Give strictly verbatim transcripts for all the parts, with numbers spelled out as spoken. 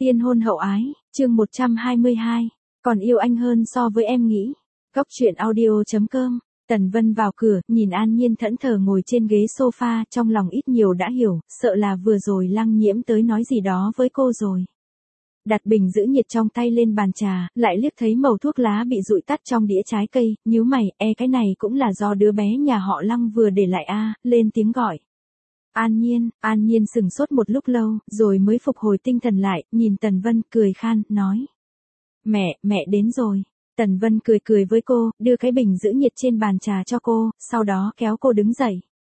Tiên hôn hậu ái, chương một trăm hai mươi hai, còn yêu anh hơn so với em nghĩ. Góc truyện audio chấm com. Tần Vân vào cửa, nhìn An Nhiên thẫn thờ ngồi trên ghế sofa, trong lòng ít nhiều đã hiểu, sợ là vừa rồi Lăng Nhiễm tới nói gì đó với cô rồi. Đặt bình giữ nhiệt trong tay lên bàn trà, lại liếc thấy mẩu thuốc lá bị dụi tắt trong đĩa trái cây, nhíu mày, e cái này cũng là do đứa bé nhà họ Lăng vừa để lại a, à, lên tiếng gọi. An Nhiên, An Nhiên sững sốt một lúc lâu, rồi mới phục hồi tinh thần lại, nhìn Tần Vân, cười khan, nói. Mẹ, mẹ đến rồi. Tần Vân cười cười với cô, đưa cái bình giữ nhiệt trên bàn trà cho cô, sau đó kéo cô đứng dậy.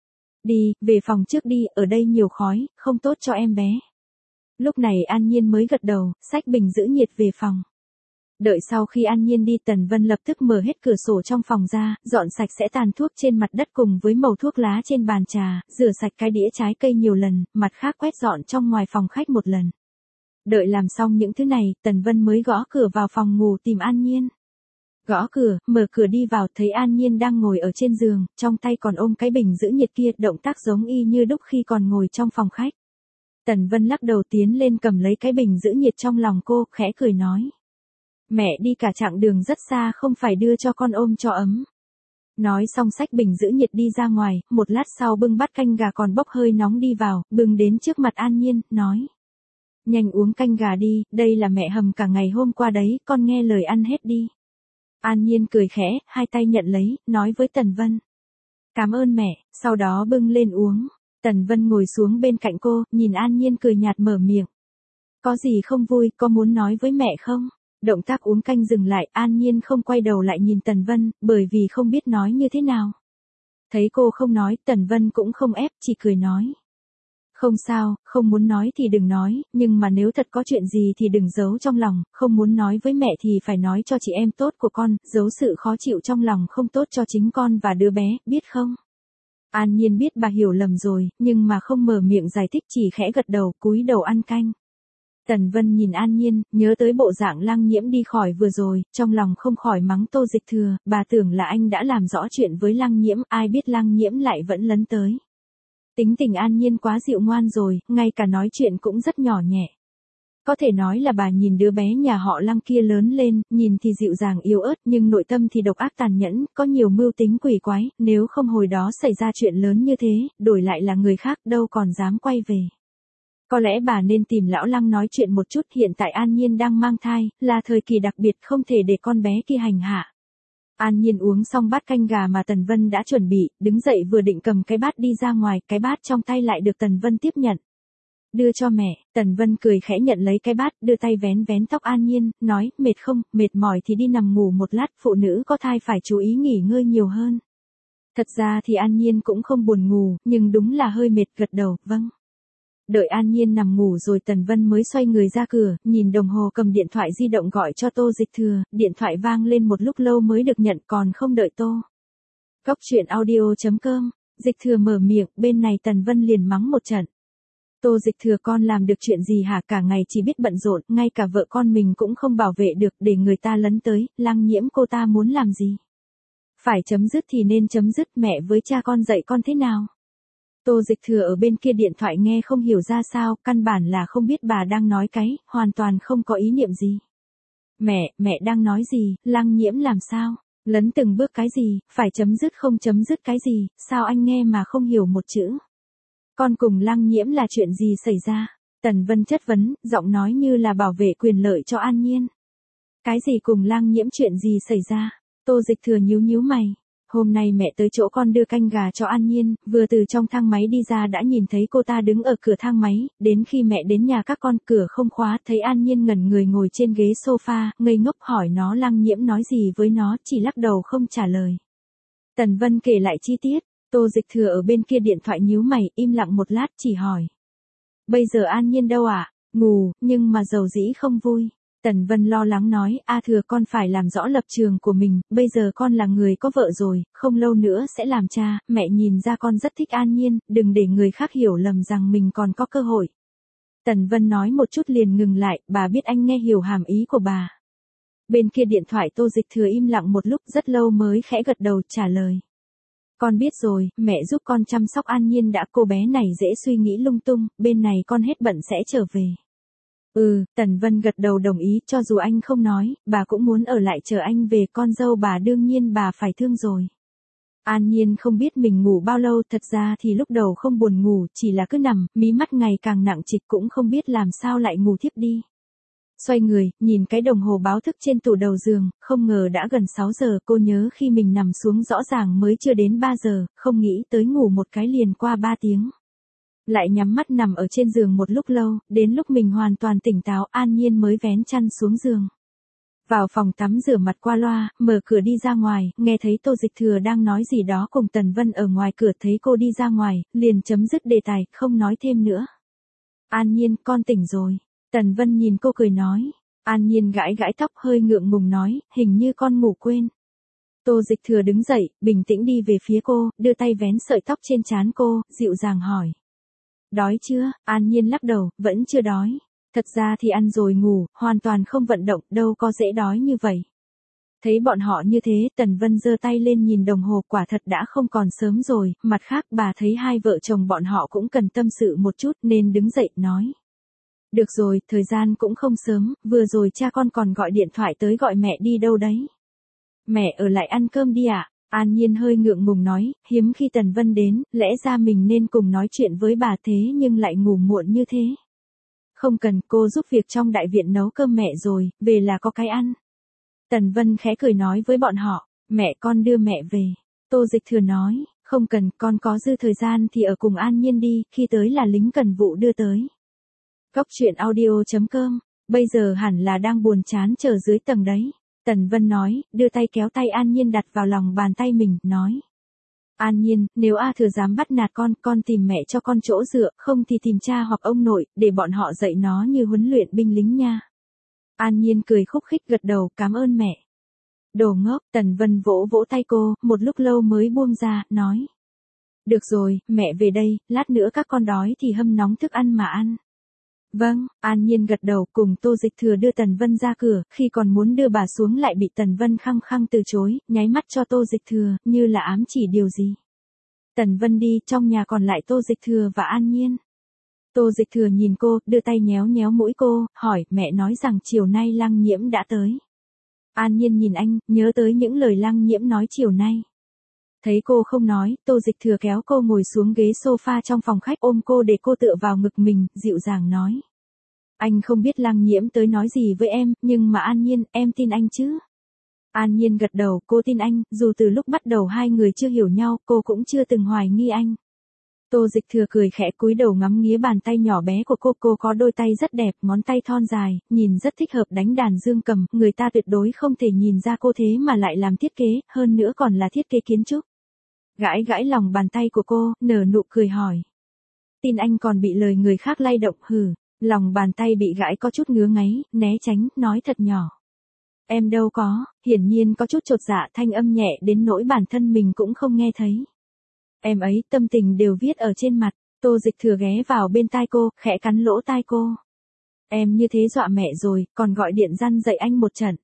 Đi, về phòng trước đi, ở đây nhiều khói, không tốt cho em bé. Lúc này An Nhiên mới gật đầu, xách bình giữ nhiệt về phòng. Đợi sau khi An Nhiên đi, Tần Vân lập tức mở hết cửa sổ trong phòng ra, dọn sạch sẽ tàn thuốc trên mặt đất cùng với mẩu thuốc lá trên bàn trà, rửa sạch cái đĩa trái cây nhiều lần, mặt khác quét dọn trong ngoài phòng khách một lần. Đợi làm xong những thứ này, Tần Vân mới gõ cửa vào phòng ngủ tìm An Nhiên. Gõ cửa, mở cửa đi vào, thấy An Nhiên đang ngồi ở trên giường, trong tay còn ôm cái bình giữ nhiệt kia, động tác giống y như đúc khi còn ngồi trong phòng khách. Tần Vân lắc đầu tiến lên cầm lấy cái bình giữ nhiệt trong lòng cô, khẽ cười nói. Mẹ đi cả chặng đường rất xa không phải đưa cho con ôm cho ấm. Nói xong xách bình giữ nhiệt đi ra ngoài, một lát sau bưng bát canh gà còn bốc hơi nóng đi vào, bưng đến trước mặt An Nhiên, nói. Nhanh uống canh gà đi, đây là mẹ hầm cả ngày hôm qua đấy, con nghe lời ăn hết đi. An Nhiên cười khẽ, hai tay nhận lấy, nói với Tần Vân. Cảm ơn mẹ, sau đó bưng lên uống. Tần Vân ngồi xuống bên cạnh cô, nhìn An Nhiên cười nhạt mở miệng. Có gì không vui, có muốn nói với mẹ không? Động tác uống canh dừng lại, An Nhiên không quay đầu lại nhìn Tần Vân, bởi vì không biết nói như thế nào. Thấy cô không nói, Tần Vân cũng không ép, chỉ cười nói. Không sao, không muốn nói thì đừng nói, nhưng mà nếu thật có chuyện gì thì đừng giấu trong lòng, không muốn nói với mẹ thì phải nói cho chị em tốt của con, giấu sự khó chịu trong lòng không tốt cho chính con và đứa bé, biết không? An Nhiên biết bà hiểu lầm rồi, nhưng mà không mở miệng giải thích, chỉ khẽ gật đầu, cúi đầu ăn canh. Tần Vân nhìn An Nhiên, nhớ tới bộ dạng Lăng Nhiễm đi khỏi vừa rồi, trong lòng không khỏi mắng Tô Dịch Thừa, bà tưởng là anh đã làm rõ chuyện với Lăng Nhiễm, ai biết Lăng Nhiễm lại vẫn lấn tới. Tính tình An Nhiên quá dịu ngoan rồi, ngay cả nói chuyện cũng rất nhỏ nhẹ. Có thể nói là bà nhìn đứa bé nhà họ Lăng kia lớn lên, nhìn thì dịu dàng yếu ớt nhưng nội tâm thì độc ác tàn nhẫn, có nhiều mưu tính quỷ quái, nếu không hồi đó xảy ra chuyện lớn như thế, đổi lại là người khác đâu còn dám quay về. Có lẽ bà nên tìm lão Lăng nói chuyện một chút, hiện tại An Nhiên đang mang thai, là thời kỳ đặc biệt không thể để con bé kia hành hạ. An Nhiên uống xong bát canh gà mà Tần Vân đã chuẩn bị, đứng dậy vừa định cầm cái bát đi ra ngoài, cái bát trong tay lại được Tần Vân tiếp nhận. Đưa cho mẹ, Tần Vân cười khẽ nhận lấy cái bát, đưa tay vén vén tóc An Nhiên, nói, mệt không, mệt mỏi thì đi nằm ngủ một lát, phụ nữ có thai phải chú ý nghỉ ngơi nhiều hơn. Thật ra thì An Nhiên cũng không buồn ngủ, nhưng đúng là hơi mệt, gật đầu, vâng. Đợi An Nhiên nằm ngủ rồi Tần Vân mới xoay người ra cửa, nhìn đồng hồ cầm điện thoại di động gọi cho Tô Dịch Thừa, điện thoại vang lên một lúc lâu mới được nhận, còn không đợi Tô. Góc truyện audio chấm com, Dịch Thừa mở miệng, bên này Tần Vân liền mắng một trận. Tô Dịch Thừa con làm được chuyện gì hả, cả ngày chỉ biết bận rộn, ngay cả vợ con mình cũng không bảo vệ được, để người ta lấn tới, Lăng Nhiễm cô ta muốn làm gì? Phải chấm dứt thì nên chấm dứt, mẹ với cha con dạy con thế nào? Tô Dịch Thừa ở bên kia điện thoại nghe không hiểu ra sao, căn bản là không biết bà đang nói cái, hoàn toàn không có ý niệm gì. Mẹ, mẹ đang nói gì, Lăng Nhiễm làm sao? Lấn từng bước cái gì, phải chấm dứt không chấm dứt cái gì, sao anh nghe mà không hiểu một chữ? Con cùng Lăng Nhiễm là chuyện gì xảy ra? Tần Vân chất vấn, giọng nói như là bảo vệ quyền lợi cho An Nhiên. Cái gì cùng Lăng Nhiễm, chuyện gì xảy ra? Tô Dịch Thừa nhíu nhíu mày. Hôm nay mẹ tới chỗ con đưa canh gà cho An Nhiên, vừa từ trong thang máy đi ra đã nhìn thấy cô ta đứng ở cửa thang máy, đến khi mẹ đến nhà các con cửa không khóa, thấy An Nhiên ngẩn người ngồi trên ghế sofa, ngây ngốc hỏi nó Lăng Nhiễm nói gì với nó, chỉ lắc đầu không trả lời. Tần Vân kể lại chi tiết, Tô Dịch Thừa ở bên kia điện thoại nhíu mày, im lặng một lát chỉ hỏi. Bây giờ An Nhiên đâu ạ? À? Ngủ, nhưng mà dầu dĩ không vui. Tần Vân lo lắng nói, A Thừa con phải làm rõ lập trường của mình, bây giờ con là người có vợ rồi, không lâu nữa sẽ làm cha, mẹ nhìn ra con rất thích An Nhiên, đừng để người khác hiểu lầm rằng mình còn có cơ hội. Tần Vân nói một chút liền ngừng lại, bà biết anh nghe hiểu hàm ý của bà. Bên kia điện thoại Tô Dịch Thừa im lặng một lúc rất lâu mới khẽ gật đầu trả lời. Con biết rồi, mẹ giúp con chăm sóc An Nhiên đã, cô bé này dễ suy nghĩ lung tung, bên này con hết bận sẽ trở về. Ừ, Tần Vân gật đầu đồng ý, cho dù anh không nói, bà cũng muốn ở lại chờ anh về, con dâu bà đương nhiên bà phải thương rồi. An Nhiên không biết mình ngủ bao lâu, thật ra thì lúc đầu không buồn ngủ, chỉ là cứ nằm, mí mắt ngày càng nặng trịch, cũng không biết làm sao lại ngủ thiếp đi. Xoay người, nhìn cái đồng hồ báo thức trên tủ đầu giường, không ngờ đã gần sáu giờ, cô nhớ khi mình nằm xuống rõ ràng mới chưa đến ba giờ, không nghĩ tới ngủ một cái liền qua ba tiếng. Lại nhắm mắt nằm ở trên giường một lúc lâu, đến lúc mình hoàn toàn tỉnh táo, An Nhiên mới vén chăn xuống giường. Vào phòng tắm rửa mặt qua loa, mở cửa đi ra ngoài, nghe thấy Tô Dịch Thừa đang nói gì đó cùng Tần Vân ở ngoài cửa, thấy cô đi ra ngoài, liền chấm dứt đề tài, không nói thêm nữa. An Nhiên, con tỉnh rồi. Tần Vân nhìn cô cười nói. An Nhiên gãi gãi tóc hơi ngượng ngùng nói, hình như con ngủ quên. Tô Dịch Thừa đứng dậy, bình tĩnh đi về phía cô, đưa tay vén sợi tóc trên trán cô, dịu dàng hỏi. Đói chưa? An Nhiên lắc đầu, vẫn chưa đói. Thật ra thì ăn rồi ngủ, hoàn toàn không vận động, đâu có dễ đói như vậy. Thấy bọn họ như thế, Tần Vân giơ tay lên nhìn đồng hồ, quả thật đã không còn sớm rồi, mặt khác bà thấy hai vợ chồng bọn họ cũng cần tâm sự một chút nên đứng dậy nói. Được rồi, thời gian cũng không sớm, vừa rồi cha con còn gọi điện thoại tới gọi mẹ đi đâu đấy. Mẹ ở lại ăn cơm đi ạ. An Nhiên hơi ngượng ngùng nói, hiếm khi Tần Vân đến, lẽ ra mình nên cùng nói chuyện với bà thế nhưng lại ngủ muộn như thế. Không cần, cô giúp việc trong đại viện nấu cơm mẹ rồi, về là có cái ăn. Tần Vân khẽ cười nói với bọn họ, mẹ con đưa mẹ về. Tô Dịch Thừa nói, không cần, con có dư thời gian thì ở cùng An Nhiên đi, khi tới là lính cần vụ đưa tới. Góc truyện audio chấm com, bây giờ hẳn là đang buồn chán chờ dưới tầng đấy. Tần Vân nói, đưa tay kéo tay An Nhiên đặt vào lòng bàn tay mình, nói. An Nhiên, nếu A Thừa dám bắt nạt con, con tìm mẹ cho con chỗ dựa, không thì tìm cha hoặc ông nội, để bọn họ dạy nó như huấn luyện binh lính nha. An Nhiên cười khúc khích gật đầu, cảm ơn mẹ. Đồ ngốc, Tần Vân vỗ vỗ tay cô, một lúc lâu mới buông ra, nói. Được rồi, mẹ về đây, lát nữa các con đói thì hâm nóng thức ăn mà ăn. Vâng, An Nhiên gật đầu, cùng Tô Dịch Thừa đưa Tần Vân ra cửa, khi còn muốn đưa bà xuống lại bị Tần Vân khăng khăng từ chối, nháy mắt cho Tô Dịch Thừa, như là ám chỉ điều gì. Tần Vân đi, trong nhà còn lại Tô Dịch Thừa và An Nhiên. Tô Dịch Thừa nhìn cô, đưa tay nhéo nhéo mũi cô, hỏi, mẹ nói rằng chiều nay Lăng Nhiễm đã tới. An Nhiên nhìn anh, nhớ tới những lời Lăng Nhiễm nói chiều nay. Thấy cô không nói, Tô Dịch Thừa kéo cô ngồi xuống ghế sofa trong phòng khách, ôm cô để cô tựa vào ngực mình, dịu dàng nói. Anh không biết Lăng Nhiễm tới nói gì với em, nhưng mà An Nhiên, em tin anh chứ? An Nhiên gật đầu, cô tin anh, dù từ lúc bắt đầu hai người chưa hiểu nhau, cô cũng chưa từng hoài nghi anh. Tô Dịch Thừa cười khẽ cúi đầu ngắm nghía bàn tay nhỏ bé của cô, cô có đôi tay rất đẹp, ngón tay thon dài, nhìn rất thích hợp đánh đàn dương cầm, người ta tuyệt đối không thể nhìn ra cô thế mà lại làm thiết kế, hơn nữa còn là thiết kế kiến trúc. Gãi gãi lòng bàn tay của cô, nở nụ cười hỏi. Tin anh còn bị lời người khác lay động, hừ, lòng bàn tay bị gãi có chút ngứa ngáy, né tránh, nói thật nhỏ. Em đâu có, hiển nhiên có chút chột dạ, thanh âm nhẹ đến nỗi bản thân mình cũng không nghe thấy. Em ấy, tâm tình đều viết ở trên mặt. Tô Dịch Thừa ghé vào bên tai cô, khẽ cắn lỗ tai cô. Em như thế dọa mẹ rồi, còn gọi điện răn dạy anh một trận.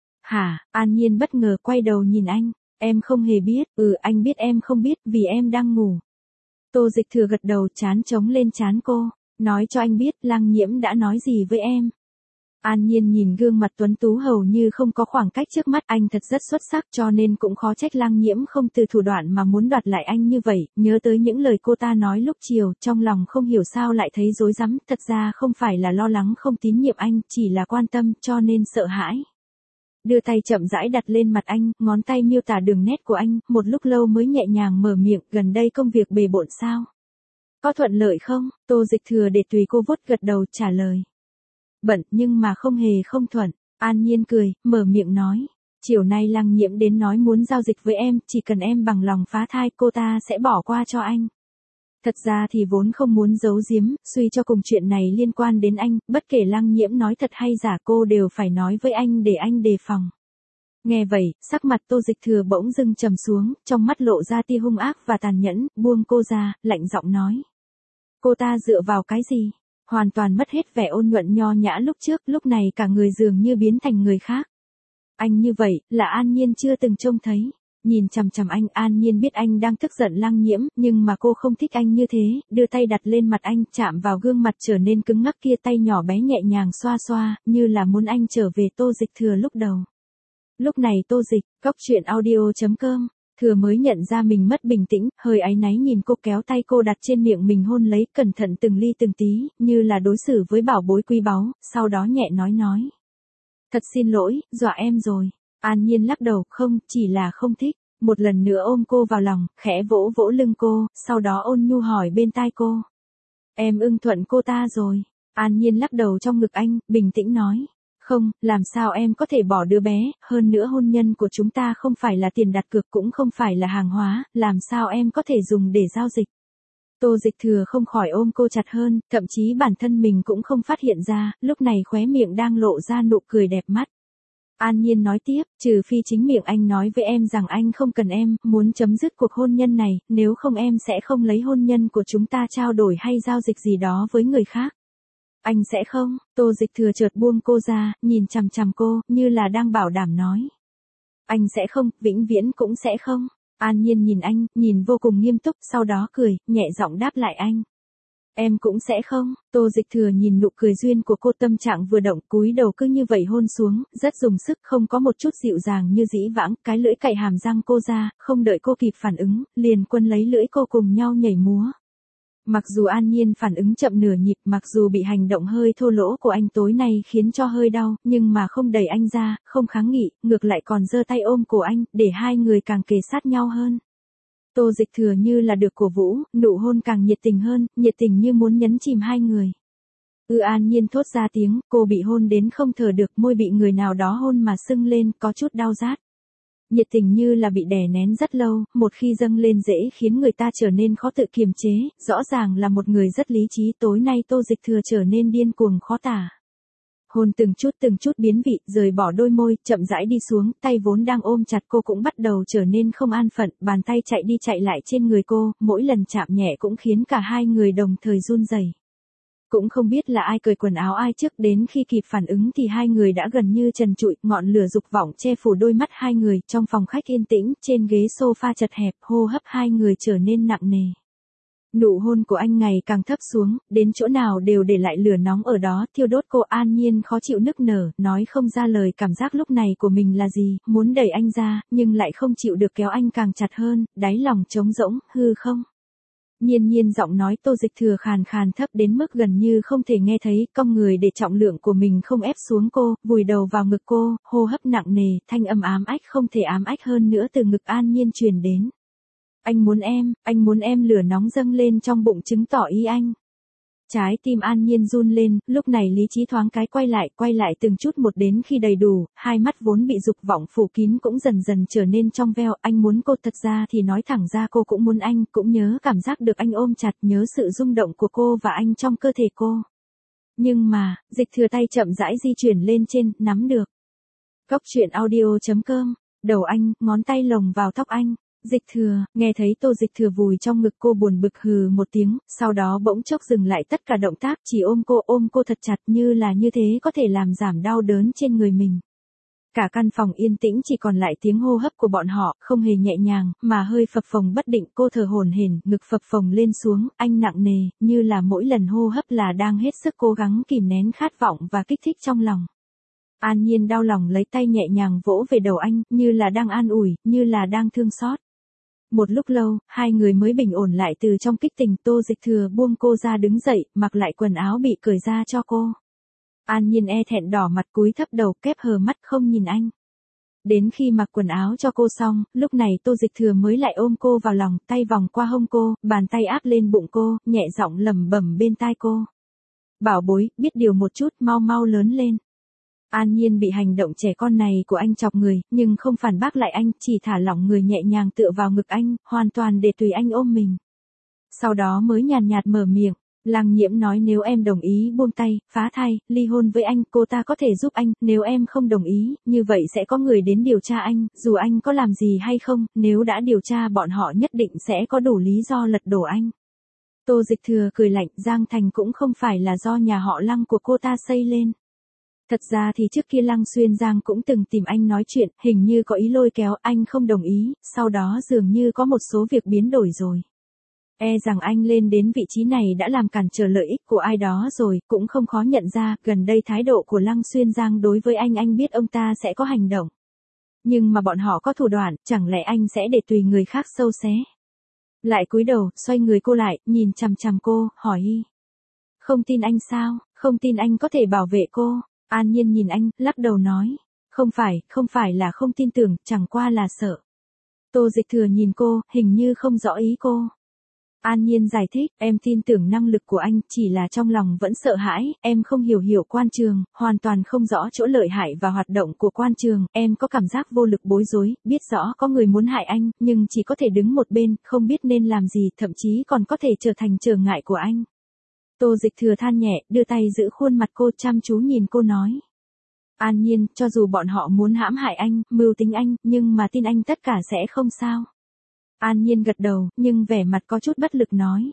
Hả? An Nhiên bất ngờ quay đầu nhìn anh. Em không hề biết, ừ anh biết em không biết, vì em đang ngủ. Tô Dịch Thừa gật đầu, trán trống lên trán cô. Nói cho anh biết, Lăng Nhiễm đã nói gì với em. An Nhiên nhìn gương mặt tuấn tú hầu như không có khoảng cách trước mắt, anh thật rất xuất sắc, cho nên cũng khó trách Lăng Nhiễm không từ thủ đoạn mà muốn đoạt lại anh như vậy. Nhớ tới những lời cô ta nói lúc chiều, trong lòng không hiểu sao lại thấy rối rắm, thật ra không phải là lo lắng không tín nhiệm anh, chỉ là quan tâm, cho nên sợ hãi. Đưa tay chậm rãi đặt lên mặt anh, ngón tay miêu tả đường nét của anh, một lúc lâu mới nhẹ nhàng mở miệng, gần đây công việc bề bộn sao? Có thuận lợi không? Tô Dịch Thừa để tùy cô vuốt gật đầu trả lời. Bận, nhưng mà không hề không thuận. An Nhiên cười, mở miệng nói. Chiều nay Lăng Nhiễm đến nói muốn giao dịch với em, chỉ cần em bằng lòng phá thai, cô ta sẽ bỏ qua cho anh. Thật ra thì vốn không muốn giấu giếm, suy cho cùng chuyện này liên quan đến anh, bất kể Lăng Nhiễm nói thật hay giả cô đều phải nói với anh để anh đề phòng. Nghe vậy, sắc mặt Tô Dịch Thừa bỗng dưng trầm xuống, trong mắt lộ ra tia hung ác và tàn nhẫn, buông cô ra, lạnh giọng nói. Cô ta dựa vào cái gì? Hoàn toàn mất hết vẻ ôn nhuận nho nhã lúc trước, lúc này cả người dường như biến thành người khác. Anh như vậy, là An Nhiên chưa từng trông thấy. Nhìn chằm chằm anh, An Nhiên biết anh đang tức giận Lăng Nhiễm, nhưng mà cô không thích anh như thế, đưa tay đặt lên mặt anh, chạm vào gương mặt trở nên cứng ngắc kia, tay nhỏ bé nhẹ nhàng xoa xoa, như là muốn anh trở về Tô Dịch Thừa lúc đầu. Lúc này Tô Dịch, Cóc Truyện Audio chấm com, Thừa mới nhận ra mình mất bình tĩnh, hơi áy náy nhìn cô, kéo tay cô đặt trên miệng mình hôn lấy, cẩn thận từng ly từng tí, như là đối xử với bảo bối quý báu, sau đó nhẹ nói nói. Thật xin lỗi, dọa em rồi. An Nhiên lắc đầu, không, chỉ là không thích. Một lần nữa ôm cô vào lòng, khẽ vỗ vỗ lưng cô, sau đó ôn nhu hỏi bên tai cô. Em ưng thuận cô ta rồi. An Nhiên lắc đầu trong ngực anh, bình tĩnh nói. Không, làm sao em có thể bỏ đứa bé, hơn nữa hôn nhân của chúng ta không phải là tiền đặt cược, cũng không phải là hàng hóa, làm sao em có thể dùng để giao dịch. Tô Dịch Thừa không khỏi ôm cô chặt hơn, thậm chí bản thân mình cũng không phát hiện ra, lúc này khóe miệng đang lộ ra nụ cười đẹp mắt. An Nhiên nói tiếp, trừ phi chính miệng anh nói với em rằng anh không cần em, muốn chấm dứt cuộc hôn nhân này, nếu không em sẽ không lấy hôn nhân của chúng ta trao đổi hay giao dịch gì đó với người khác. Anh sẽ không. Tô Dịch Thừa chợt buông cô ra, nhìn chằm chằm cô, như là đang bảo đảm nói. Anh sẽ không, vĩnh viễn cũng sẽ không. An Nhiên nhìn anh, nhìn vô cùng nghiêm túc, sau đó cười, nhẹ giọng đáp lại anh. Em cũng sẽ không. Tô Dịch Thừa nhìn nụ cười duyên của cô, tâm trạng vừa động, cúi đầu cứ như vậy hôn xuống, rất dùng sức, không có một chút dịu dàng như dĩ vãng, cái lưỡi cạy hàm răng cô ra, không đợi cô kịp phản ứng, liền quân lấy lưỡi cô cùng nhau nhảy múa. Mặc dù An Nhiên phản ứng chậm nửa nhịp, mặc dù bị hành động hơi thô lỗ của anh tối nay khiến cho hơi đau, nhưng mà không đẩy anh ra, không kháng nghị, ngược lại còn giơ tay ôm cổ anh, để hai người càng kề sát nhau hơn. Tô Dịch Thừa như là được cổ vũ, nụ hôn càng nhiệt tình hơn, nhiệt tình như muốn nhấn chìm hai người. Ư An Nhiên thốt ra tiếng, cô bị hôn đến không thở được, môi bị người nào đó hôn mà sưng lên, có chút đau rát. Nhiệt tình như là bị đè nén rất lâu, một khi dâng lên dễ khiến người ta trở nên khó tự kiềm chế, rõ ràng là một người rất lý trí, tối nay Tô Dịch Thừa trở nên điên cuồng khó tả. Hôn từng chút từng chút biến vị, rời bỏ đôi môi, chậm rãi đi xuống, tay vốn đang ôm chặt cô cũng bắt đầu trở nên không an phận, bàn tay chạy đi chạy lại trên người cô, mỗi lần chạm nhẹ cũng khiến cả hai người đồng thời run rẩy. Cũng không biết là ai cởi quần áo ai trước, đến khi kịp phản ứng thì hai người đã gần như trần trụi, ngọn lửa dục vọng che phủ đôi mắt hai người, trong phòng khách yên tĩnh, trên ghế sofa chật hẹp, hô hấp hai người trở nên nặng nề. Nụ hôn của anh ngày càng thấp xuống, đến chỗ nào đều để lại lửa nóng ở đó, thiêu đốt cô. An Nhiên khó chịu nức nở, nói không ra lời cảm giác lúc này của mình là gì, muốn đẩy anh ra, nhưng lại không chịu được kéo anh càng chặt hơn, đáy lòng trống rỗng, hư không. Nhiên Nhiên giọng nói Tô Dịch Thừa khàn khàn thấp đến mức gần như không thể nghe thấy, cong người để trọng lượng của mình không ép xuống cô, vùi đầu vào ngực cô, hô hấp nặng nề, thanh âm ám ách không thể ám ách hơn nữa từ ngực An Nhiên truyền đến. Anh muốn em, anh muốn em, lửa nóng dâng lên trong bụng chứng tỏ ý anh. Trái tim An Nhiên run lên, lúc này lý trí thoáng cái quay lại, quay lại từng chút một đến khi đầy đủ, hai mắt vốn bị dục vọng phủ kín cũng dần dần trở nên trong veo. Anh muốn cô, thật ra thì nói thẳng ra cô cũng muốn anh, cũng nhớ cảm giác được anh ôm chặt, nhớ sự rung động của cô và anh trong cơ thể cô. Nhưng mà, Dịch Thừa tay chậm rãi di chuyển lên trên, nắm được. Cóc Truyện Audio chấm com, đầu anh, ngón tay lồng vào tóc anh. Dịch Thừa, nghe thấy Tô Dịch Thừa vùi trong ngực cô buồn bực hừ một tiếng, sau đó bỗng chốc dừng lại tất cả động tác, chỉ ôm cô, ôm cô thật chặt, như là như thế có thể làm giảm đau đớn trên người mình. Cả căn phòng yên tĩnh, chỉ còn lại tiếng hô hấp của bọn họ, không hề nhẹ nhàng, mà hơi phập phồng bất định. Cô thở hổn hển, ngực phập phồng lên xuống, anh nặng nề, như là mỗi lần hô hấp là đang hết sức cố gắng kìm nén khát vọng và kích thích trong lòng. An Nhiên đau lòng lấy tay nhẹ nhàng vỗ về đầu anh, như là đang an ủi, như là đang thương xót. Một lúc lâu, hai người mới bình ổn lại từ trong kích tình. Tô Dịch Thừa buông cô ra đứng dậy, mặc lại quần áo bị cởi ra cho cô. An Nhiên e thẹn đỏ mặt cúi thấp đầu, kép hờ mắt không nhìn anh. Đến khi mặc quần áo cho cô xong, lúc này Tô Dịch Thừa mới lại ôm cô vào lòng, tay vòng qua hông cô, bàn tay áp lên bụng cô, nhẹ giọng lẩm bẩm bên tai cô. Bảo bối, biết điều một chút, mau mau lớn lên. An Nhiên bị hành động trẻ con này của anh chọc người, nhưng không phản bác lại anh, chỉ thả lỏng người nhẹ nhàng tựa vào ngực anh, hoàn toàn để tùy anh ôm mình. Sau đó mới nhàn nhạt mở miệng, Lăng Nhiễm nói nếu em đồng ý buông tay, phá thai, ly hôn với anh, cô ta có thể giúp anh, nếu em không đồng ý, như vậy sẽ có người đến điều tra anh, dù anh có làm gì hay không, nếu đã điều tra bọn họ nhất định sẽ có đủ lý do lật đổ anh. Tô Dịch Thừa cười lạnh, Giang Thành cũng không phải là do nhà họ Lăng của cô ta xây lên. Thật ra thì trước kia Lăng Xuyên Giang cũng từng tìm anh nói chuyện, hình như có ý lôi kéo, anh không đồng ý, sau đó dường như có một số việc biến đổi rồi. E rằng anh lên đến vị trí này đã làm cản trở lợi ích của ai đó rồi, cũng không khó nhận ra, gần đây thái độ của Lăng Xuyên Giang đối với anh anh biết ông ta sẽ có hành động. Nhưng mà bọn họ có thủ đoạn, chẳng lẽ anh sẽ để tùy người khác sâu xé. Lại cúi đầu, xoay người cô lại, nhìn chằm chằm cô, hỏi y. Không tin anh sao, không tin anh có thể bảo vệ cô. An Nhiên nhìn anh, lắc đầu nói. Không phải, không phải là không tin tưởng, chẳng qua là sợ. Tô Dịch Thừa nhìn cô, hình như không rõ ý cô. An Nhiên giải thích, em tin tưởng năng lực của anh, chỉ là trong lòng vẫn sợ hãi, em không hiểu hiểu quan trường, hoàn toàn không rõ chỗ lợi hại và hoạt động của quan trường, em có cảm giác vô lực bối rối, biết rõ có người muốn hại anh, nhưng chỉ có thể đứng một bên, không biết nên làm gì, thậm chí còn có thể trở thành trở ngại của anh. Tô Dịch Thừa than nhẹ, đưa tay giữ khuôn mặt cô, chăm chú nhìn cô nói. An Nhiên, cho dù bọn họ muốn hãm hại anh, mưu tính anh, nhưng mà tin anh tất cả sẽ không sao. An Nhiên gật đầu, nhưng vẻ mặt có chút bất lực nói.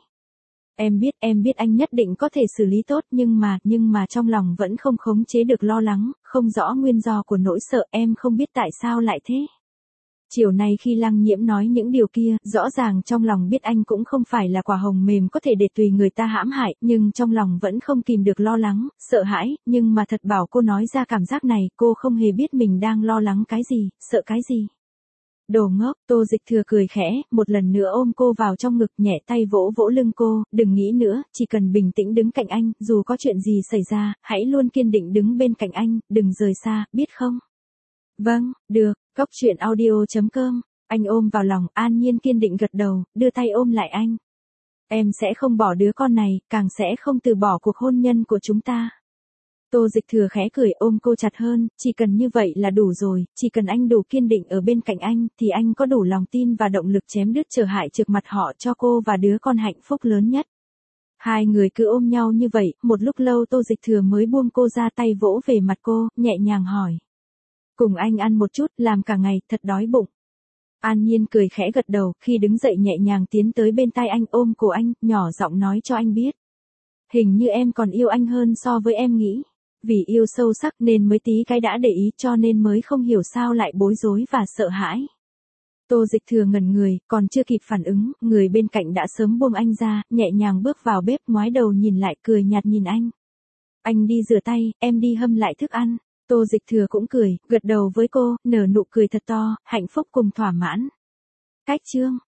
Em biết, em biết anh nhất định có thể xử lý tốt, nhưng mà, nhưng mà trong lòng vẫn không khống chế được lo lắng, không rõ nguyên do của nỗi sợ, em không biết tại sao lại thế. Chiều nay khi Lăng Nhiễm nói những điều kia, rõ ràng trong lòng biết anh cũng không phải là quả hồng mềm có thể để tùy người ta hãm hại, nhưng trong lòng vẫn không kìm được lo lắng, sợ hãi, nhưng mà thật bảo cô nói ra cảm giác này, cô không hề biết mình đang lo lắng cái gì, sợ cái gì. Đồ ngốc, Tô Dịch Thừa cười khẽ, một lần nữa ôm cô vào trong ngực, nhẹ tay vỗ vỗ lưng cô, đừng nghĩ nữa, chỉ cần bình tĩnh đứng cạnh anh, dù có chuyện gì xảy ra, hãy luôn kiên định đứng bên cạnh anh, đừng rời xa, biết không? Vâng, được, Cốc truyện audio chấm com, anh ôm vào lòng, An Nhiên kiên định gật đầu, đưa tay ôm lại anh. Em sẽ không bỏ đứa con này, càng sẽ không từ bỏ cuộc hôn nhân của chúng ta. Tô Dịch Thừa khẽ cười, ôm cô chặt hơn, chỉ cần như vậy là đủ rồi, chỉ cần anh đủ kiên định ở bên cạnh anh, thì anh có đủ lòng tin và động lực chém đứt trở hại trực mặt họ cho cô và đứa con hạnh phúc lớn nhất. Hai người cứ ôm nhau như vậy, một lúc lâu Tô Dịch Thừa mới buông cô ra, tay vỗ về mặt cô, nhẹ nhàng hỏi. Cùng anh ăn một chút, làm cả ngày, thật đói bụng. An Nhiên cười khẽ gật đầu, khi đứng dậy nhẹ nhàng tiến tới bên tai anh, ôm cổ anh, nhỏ giọng nói cho anh biết. Hình như em còn yêu anh hơn so với em nghĩ. Vì yêu sâu sắc nên mới tí cái đã để ý, cho nên mới không hiểu sao lại bối rối và sợ hãi. Tô Dịch Thừa ngẩn người, còn chưa kịp phản ứng, người bên cạnh đã sớm buông anh ra, nhẹ nhàng bước vào bếp, ngoái đầu nhìn lại, cười nhạt nhìn anh. Anh đi rửa tay, em đi hâm lại thức ăn. Tô Dịch Thừa cũng cười, gật đầu với cô, nở nụ cười thật to, hạnh phúc cùng thỏa mãn. Cách chương